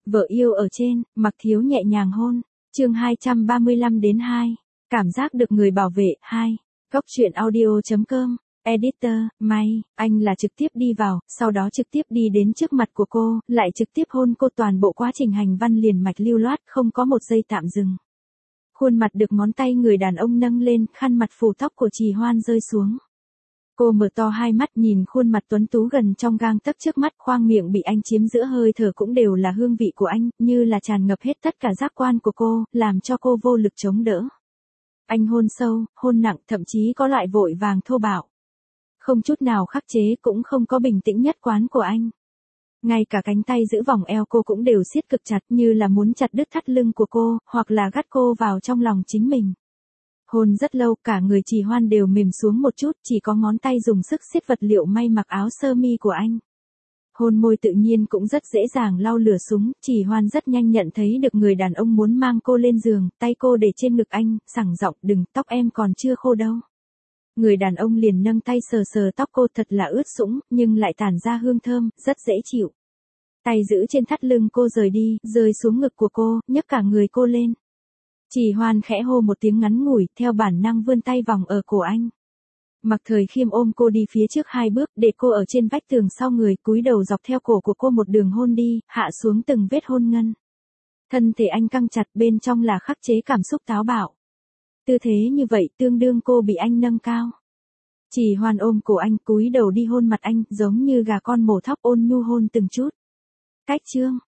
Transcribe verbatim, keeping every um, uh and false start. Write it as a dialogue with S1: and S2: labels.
S1: Vợ yêu ở trên, Mặc Thiếu nhẹ nhàng hôn. Chương hai trăm ba mươi lăm đến hai. Cảm giác được người bảo vệ. hai. Góc truyện audio chấm com. Editor, May, anh là trực tiếp đi vào, sau đó trực tiếp đi đến trước mặt của cô, lại trực tiếp hôn cô, toàn bộ quá trình hành văn liền mạch lưu loát, không có một giây tạm dừng. Khuôn mặt được ngón tay người đàn ông nâng lên, khăn mặt phủ tóc của Trì Hoan rơi xuống. Cô mở to hai mắt nhìn khuôn mặt tuấn tú gần trong gang tấc trước mắt, khoang miệng bị anh chiếm giữa, hơi thở cũng đều là hương vị của anh, như là tràn ngập hết tất cả giác quan của cô, làm cho cô vô lực chống đỡ. Anh hôn sâu, hôn nặng, thậm chí có loại vội vàng thô bạo. Không chút nào khắc chế, cũng không có bình tĩnh nhất quán của anh. Ngay cả cánh tay giữ vòng eo cô cũng đều siết cực chặt, như là muốn chặt đứt thắt lưng của cô, hoặc là gắt cô vào trong lòng chính mình. Hôn rất lâu, cả người Trì Hoan đều mềm xuống một chút, chỉ có ngón tay dùng sức siết vật liệu may mặc áo sơ mi của anh. Hôn môi tự nhiên cũng rất dễ dàng lau lửa súng, Trì Hoan rất nhanh nhận thấy được người đàn ông muốn mang cô lên giường, tay cô để trên ngực anh, sảng giọng, đừng, tóc em còn chưa khô đâu. Người đàn ông liền nâng tay sờ sờ tóc cô, thật là ướt sũng, nhưng lại tản ra hương thơm, rất dễ chịu. Tay giữ trên thắt lưng cô rời đi, rơi xuống ngực của cô, nhấc cả người cô lên. Trì Hoan khẽ hô một tiếng ngắn ngủi, theo bản năng vươn tay vòng ở cổ anh. Mặc Thời Khiêm ôm cô đi phía trước hai bước, để cô ở trên vách tường sau người, cúi đầu dọc theo cổ của cô một đường hôn đi, hạ xuống từng vết hôn ngân. Thân thể anh căng chặt, bên trong là khắc chế cảm xúc táo bạo. Tư thế như vậy tương đương cô bị anh nâng cao. Trì Hoan ôm cổ anh, cúi đầu đi hôn mặt anh, giống như gà con mổ thóc, ôn nhu hôn từng chút. Cách chương.